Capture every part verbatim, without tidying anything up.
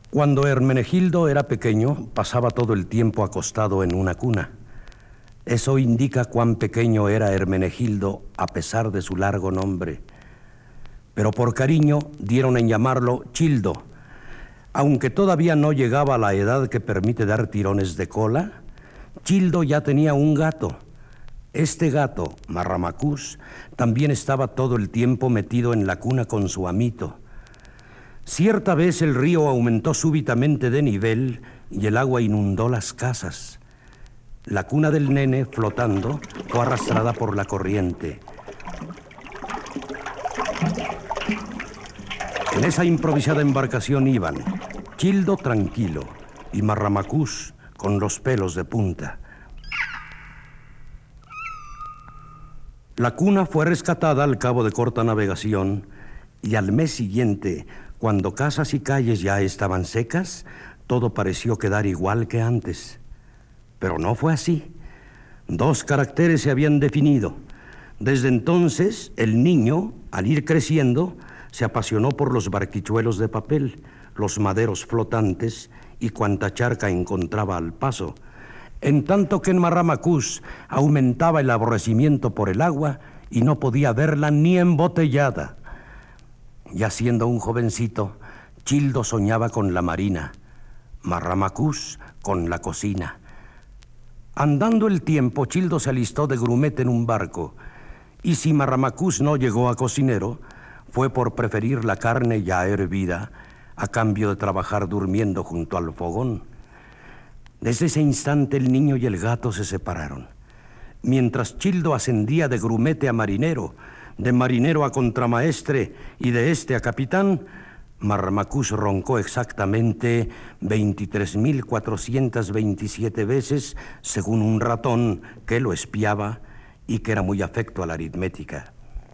Cuando Hermenegildo era pequeño, pasaba todo el tiempo acostado en una cuna. Eso indica cuán pequeño era Hermenegildo a pesar de su largo nombre. Pero por cariño dieron en llamarlo Childo. Aunque todavía no llegaba a la edad que permite dar tirones de cola, Childo ya tenía un gato. Este gato, Marramacús, también estaba todo el tiempo metido en la cuna con su amito. Cierta vez el río aumentó súbitamente de nivel y el agua inundó las casas. La cuna del nene, flotando, fue arrastrada por la corriente. En esa improvisada embarcación iban Childo tranquilo y Marramacús con los pelos de punta. La cuna fue rescatada al cabo de corta navegación y al mes siguiente, cuando casas y calles ya estaban secas, todo pareció quedar igual que antes. Pero no fue así. Dos caracteres se habían definido. Desde entonces, el niño, al ir creciendo, se apasionó por los barquichuelos de papel, los maderos flotantes y cuanta charca encontraba al paso, en tanto que en Marramacús aumentaba el aborrecimiento por el agua y no podía verla ni embotellada. Ya siendo un jovencito, Childo soñaba con la marina, Marramacús con la cocina. Andando el tiempo, Childo se alistó de grumete en un barco, y si Marramacús no llegó a cocinero, fue por preferir la carne ya hervida a cambio de trabajar durmiendo junto al fogón. Desde ese instante el niño y el gato se separaron. Mientras Childo ascendía de grumete a marinero, de marinero a contramaestre y de este a capitán, Marramacús roncó exactamente veintitrés mil cuatrocientas veintisiete veces, según un ratón que lo espiaba y que era muy afecto a la aritmética.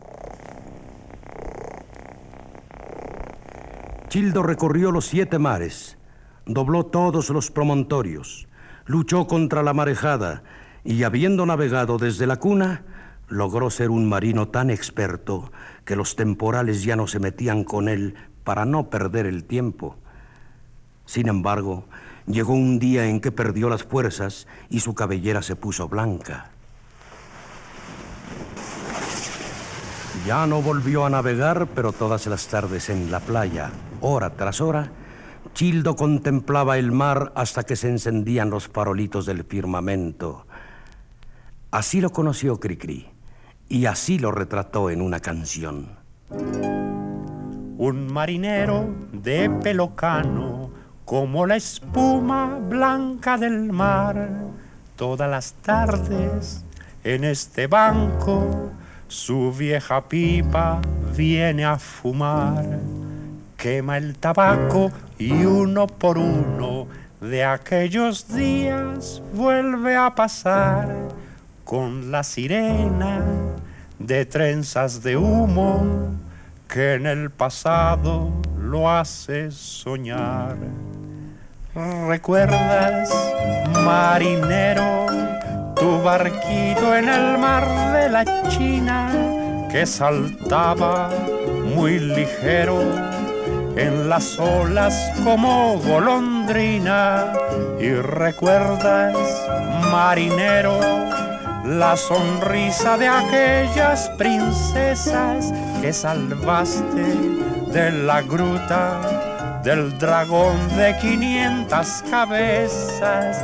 Childo recorrió los siete mares, dobló todos los promontorios, luchó contra la marejada y, habiendo navegado desde la cuna, logró ser un marino tan experto que los temporales ya no se metían con él para no perder el tiempo. Sin embargo, llegó un día en que perdió las fuerzas y su cabellera se puso blanca. Ya no volvió a navegar, pero todas las tardes en la playa, hora tras hora, Childo contemplaba el mar hasta que se encendían los farolitos del firmamento. Así lo conoció Cricri, y así lo retrató en una canción. Un marinero de pelo cano, como la espuma blanca del mar, todas las tardes en este banco su vieja pipa viene a fumar. Quema el tabaco y uno por uno de aquellos días vuelve a pasar con la sirena de trenzas de humo que en el pasado lo hace soñar. ¿Recuerdas, marinero, tu barquito en el mar de la China que saltaba muy ligero en las olas como golondrina? Y recuerdas, marinero, la sonrisa de aquellas princesas que salvaste de la gruta del dragón de quinientas cabezas.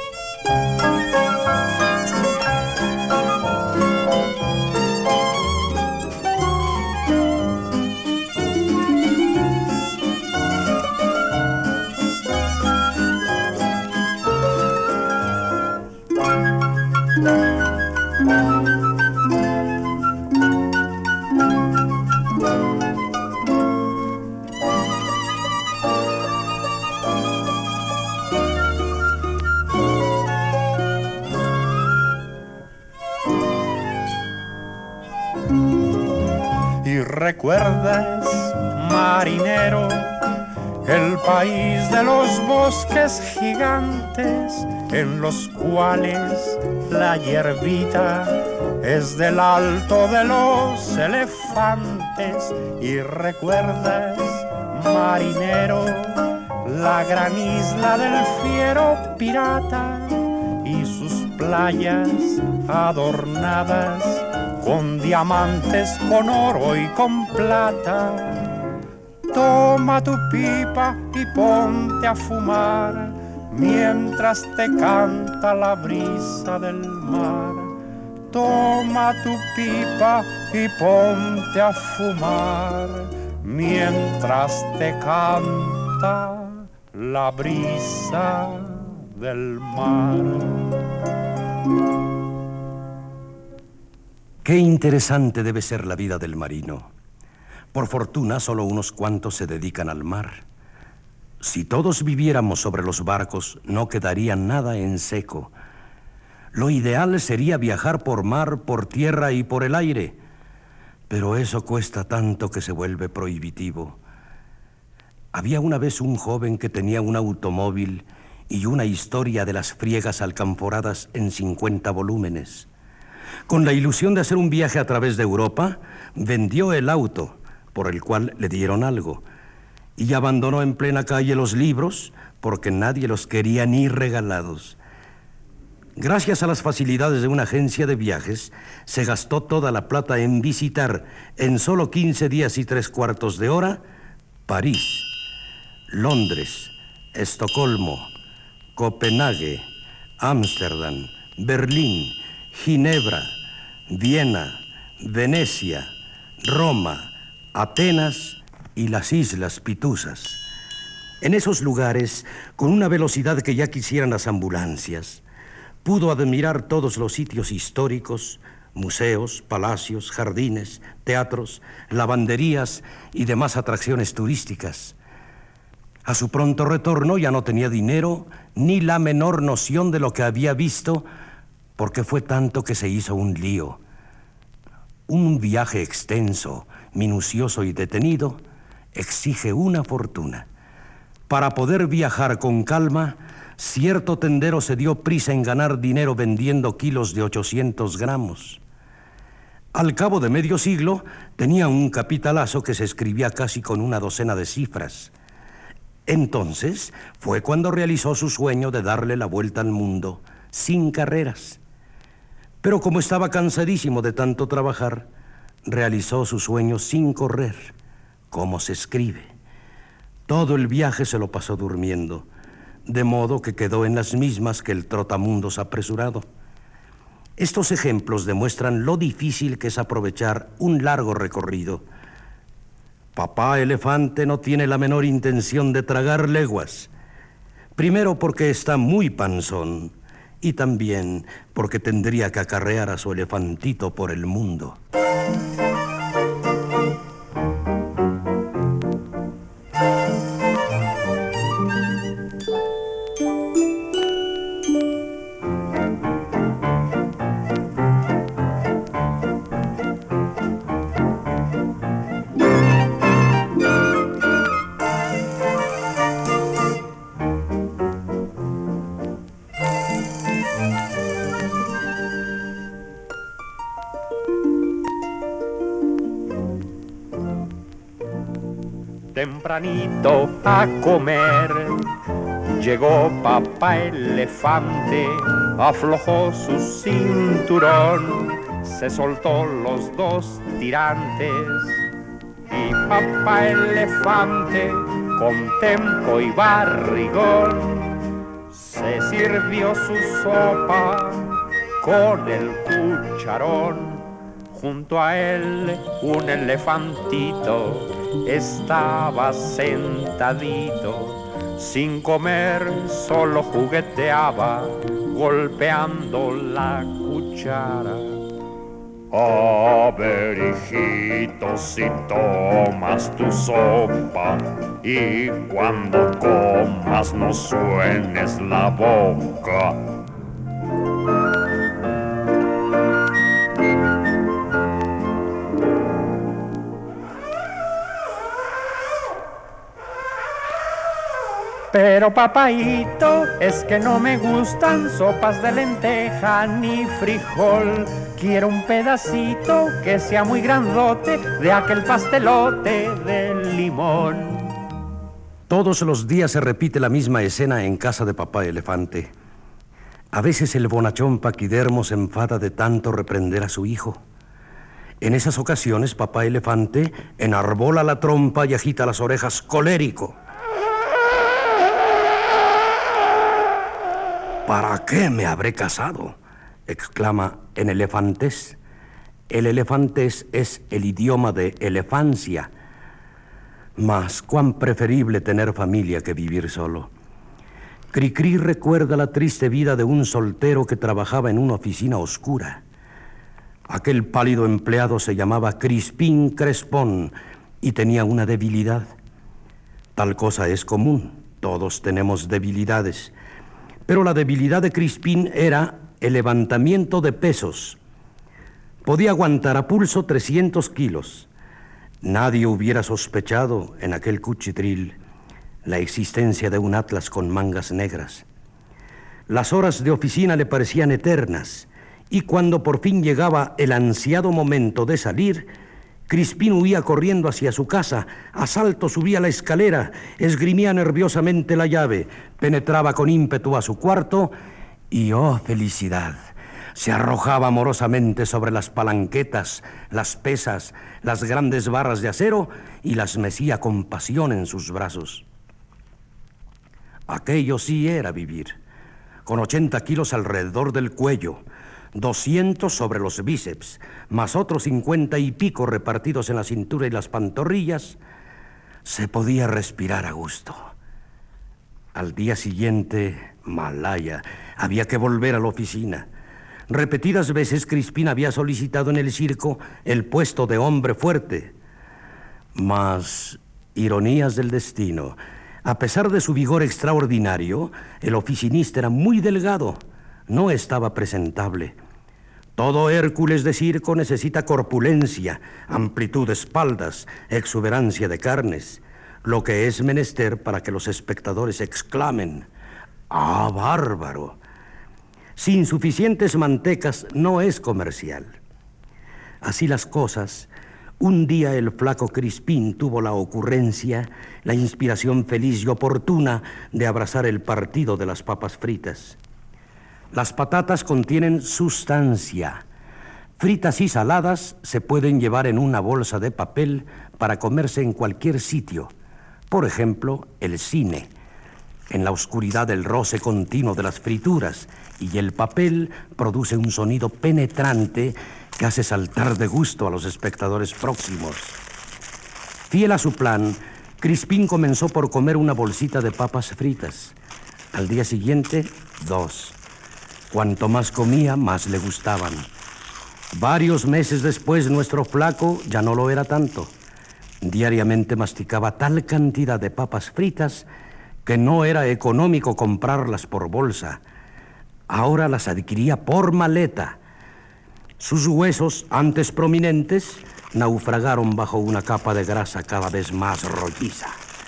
¿Recuerdas, marinero, el país de los bosques gigantes en los cuales la hierbita es del alto de los elefantes? Y recuerdas, marinero, la gran isla del fiero pirata y sus playas adornadas con diamantes, con oro y con plata. Toma tu pipa y ponte a fumar mientras te canta la brisa del mar. Toma tu pipa y ponte a fumar mientras te canta la brisa del mar. Qué interesante debe ser la vida del marino. Por fortuna, solo unos cuantos se dedican al mar. Si todos viviéramos sobre los barcos, no quedaría nada en seco. Lo ideal sería viajar por mar, por tierra y por el aire, pero eso cuesta tanto que se vuelve prohibitivo. Había una vez un joven que tenía un automóvil y una historia de las friegas alcanforadas en cincuenta volúmenes. Con la ilusión de hacer un viaje a través de Europa, vendió el auto, por el cual le dieron algo, y abandonó en plena calle los libros porque nadie los quería ni regalados. Gracias a las facilidades de una agencia de viajes, se gastó toda la plata en visitar, en solo quince días y tres cuartos de hora, París, Londres, Estocolmo, Copenhague, Ámsterdam, Berlín, Ginebra, Viena, Venecia, Roma, Atenas y las Islas Pituzas. En esos lugares, con una velocidad que ya quisieran las ambulancias, pudo admirar todos los sitios históricos, museos, palacios, jardines, teatros, lavanderías y demás atracciones turísticas. A su pronto retorno ya no tenía dinero ni la menor noción de lo que había visto, porque fue tanto que se hizo un lío. Un viaje extenso, minucioso y detenido exige una fortuna. Para poder viajar con calma, cierto tendero se dio prisa en ganar dinero vendiendo kilos de ochocientos gramos. Al cabo de medio siglo, tenía un capitalazo que se escribía casi con una docena de cifras. Entonces fue cuando realizó su sueño de darle la vuelta al mundo, sin carreras. Pero como estaba cansadísimo de tanto trabajar, realizó su sueño sin correr, como se escribe. Todo el viaje se lo pasó durmiendo, de modo que quedó en las mismas que el trotamundos apresurado. Estos ejemplos demuestran lo difícil que es aprovechar un largo recorrido. Papá elefante no tiene la menor intención de tragar leguas. Primero porque está muy panzón y también porque tendría que acarrear a su elefantito por el mundo. Tempranito a comer, llegó papá elefante, aflojó su cinturón, se soltó los dos tirantes y papá elefante con tempo y barrigón se sirvió su sopa con el cucharón. Junto a él un elefantito estaba sentadito, sin comer solo jugueteaba, golpeando la cuchara. A ver, hijito, si tomas tu sopa y cuando comas no suenes la boca. Pero papaíto, es que no me gustan sopas de lenteja ni frijol. Quiero un pedacito que sea muy grandote de aquel pastelote de limón. Todos los días se repite la misma escena en casa de papá elefante. A veces el bonachón paquidermo se enfada de tanto reprender a su hijo. En esas ocasiones, papá elefante enarbola la trompa y agita las orejas colérico. ¿Para qué me habré casado?, exclama en elefantés. El elefantés es el idioma de elefancia. Mas cuán preferible tener familia que vivir solo. Cricri recuerda la triste vida de un soltero que trabajaba en una oficina oscura. Aquel pálido empleado se llamaba Crispín Crespón y tenía una debilidad. Tal cosa es común, todos tenemos debilidades. Pero la debilidad de Crispín era el levantamiento de pesos. Podía aguantar a pulso trescientos kilos. Nadie hubiera sospechado en aquel cuchitril la existencia de un atlas con mangas negras. Las horas de oficina le parecían eternas, y cuando por fin llegaba el ansiado momento de salir, Crispín huía corriendo hacia su casa, a salto subía la escalera, esgrimía nerviosamente la llave, penetraba con ímpetu a su cuarto y, ¡oh felicidad!, se arrojaba amorosamente sobre las palanquetas, las pesas, las grandes barras de acero y las mecía con pasión en sus brazos. Aquello sí era vivir, con ochenta kilos alrededor del cuello, doscientos sobre los bíceps, más otros cincuenta y pico repartidos en la cintura y las pantorrillas, se podía respirar a gusto. Al día siguiente, malaya, había que volver a la oficina. Repetidas veces Crispín había solicitado en el circo el puesto de hombre fuerte. Mas, ironías del destino, a pesar de su vigor extraordinario, el oficinista era muy delgado, no estaba presentable. Todo Hércules de circo necesita corpulencia, amplitud de espaldas, exuberancia de carnes, lo que es menester para que los espectadores exclamen: ¡ah, bárbaro! Sin suficientes mantecas no es comercial. Así las cosas, un día el flaco Crispín tuvo la ocurrencia, la inspiración feliz y oportuna de abrazar el partido de las papas fritas. Las patatas contienen sustancia. Fritas y saladas se pueden llevar en una bolsa de papel para comerse en cualquier sitio. Por ejemplo, el cine. En la oscuridad del roce continuo de las frituras y el papel produce un sonido penetrante que hace saltar de gusto a los espectadores próximos. Fiel a su plan, Crispín comenzó por comer una bolsita de papas fritas. Al día siguiente, dos. Cuanto más comía, más le gustaban. Varios meses después, nuestro flaco ya no lo era tanto. Diariamente masticaba tal cantidad de papas fritas que no era económico comprarlas por bolsa. Ahora las adquiría por maleta. Sus huesos, antes prominentes, naufragaron bajo una capa de grasa cada vez más rolliza.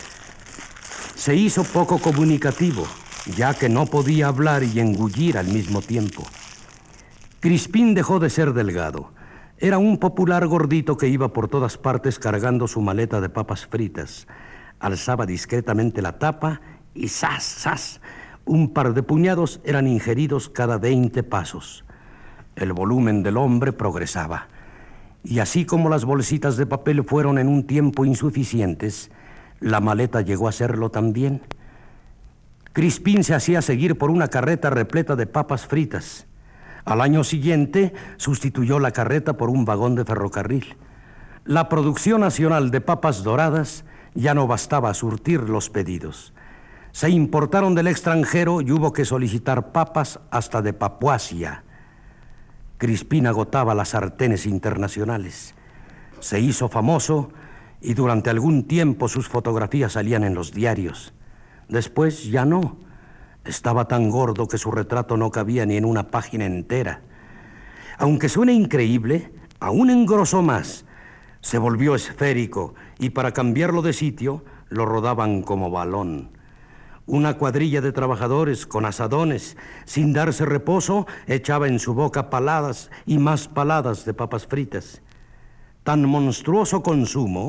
Se hizo poco comunicativo, ya que no podía hablar y engullir al mismo tiempo. Crispín dejó de ser delgado. Era un popular gordito que iba por todas partes cargando su maleta de papas fritas. Alzaba discretamente la tapa y ¡zas, zas! Un par de puñados eran ingeridos cada veinte pasos. El volumen del hombre progresaba. Y así como las bolsitas de papel fueron en un tiempo insuficientes, la maleta llegó a serlo también. Crispín se hacía seguir por una carreta repleta de papas fritas. Al año siguiente sustituyó la carreta por un vagón de ferrocarril. La producción nacional de papas doradas ya no bastaba a surtir los pedidos. Se importaron del extranjero y hubo que solicitar papas hasta de Papuasia. Crispín agotaba las sartenes internacionales. Se hizo famoso y durante algún tiempo sus fotografías salían en los diarios. Después ya no. Estaba tan gordo que su retrato no cabía ni en una página entera. Aunque suene increíble, aún engrosó más. Se volvió esférico y para cambiarlo de sitio lo rodaban como balón. Una cuadrilla de trabajadores con asadones, sin darse reposo, echaba en su boca paladas y más paladas de papas fritas. Tan monstruoso consumo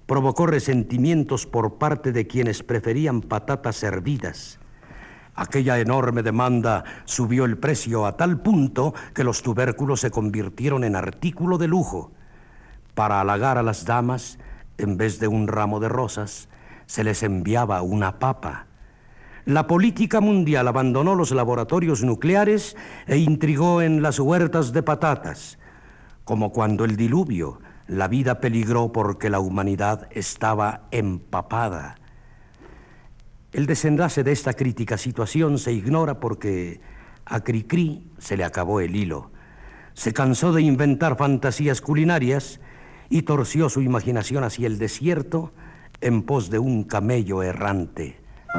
provocó resentimientos por parte de quienes preferían patatas hervidas. Aquella enorme demanda subió el precio a tal punto que los tubérculos se convirtieron en artículo de lujo. Para halagar a las damas, en vez de un ramo de rosas, se les enviaba una papa. La política mundial abandonó los laboratorios nucleares e intrigó en las huertas de patatas. Como cuando el diluvio, la vida peligró porque la humanidad estaba empapada. El desenlace de esta crítica situación se ignora porque a Cricri se le acabó el hilo. Se cansó de inventar fantasías culinarias y torció su imaginación hacia el desierto en pos de un camello errante.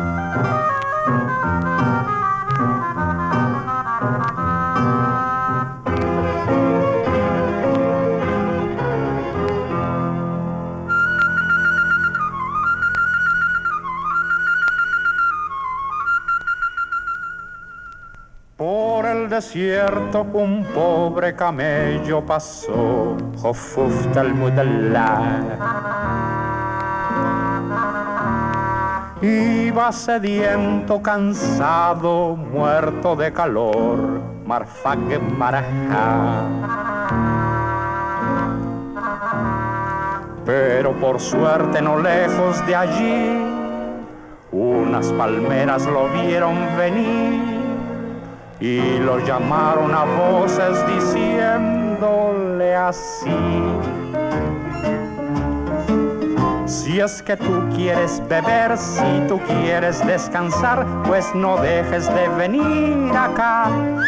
Por el desierto un pobre camello pasó, Jofuf Talmudallah. Iba sediento, cansado, muerto de calor, Marfaq Marajá. Pero por suerte no lejos de allí, unas palmeras lo vieron venir y lo llamaron a voces diciéndole así: si es que tú quieres beber, si tú quieres descansar, pues no dejes de venir acá.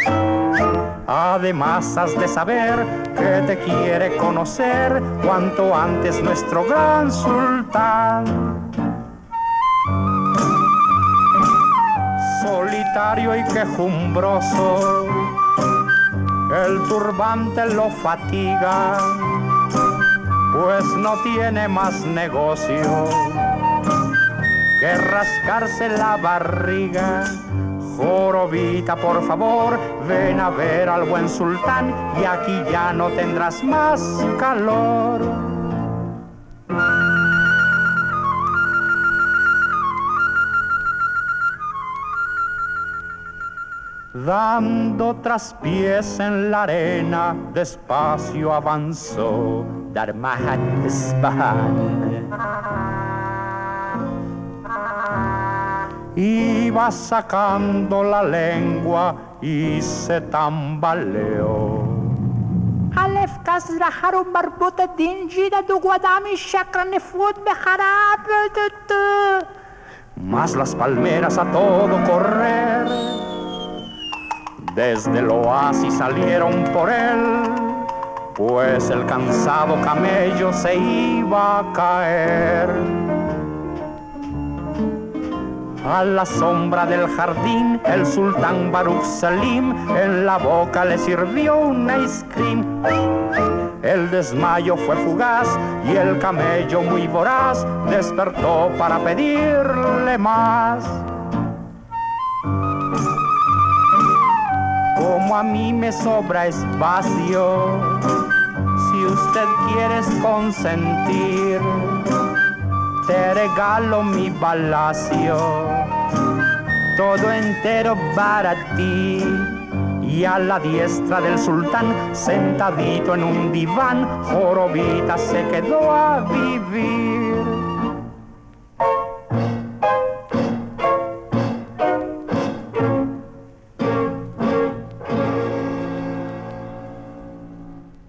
Además has de saber que te quiere conocer cuanto antes nuestro gran sultán. Solitario y quejumbroso, el turbante lo fatiga, pues no tiene más negocio que rascarse la barriga. Jorobita, por favor, ven a ver al buen sultán y aquí ya no tendrás más calor. Dando traspiés en la arena, despacio avanzó Darmahat Isfahan. Iba sacando la lengua y se tambaleó. Alef kasra harum marbuta dinjida du guadami shakran fut beharab. Mas las palmeras a todo correr desde el oasis salieron por él, pues el cansado camello se iba a caer. A la sombra del jardín, el sultán Baruch Salim en la boca le sirvió un ice cream. El desmayo fue fugaz y el camello muy voraz despertó para pedirle más. Como a mí me sobra espacio, si usted quiere consentir, te regalo mi palacio, todo entero para ti. Y a la diestra del sultán, sentadito en un diván, Jorobita se quedó a vivir.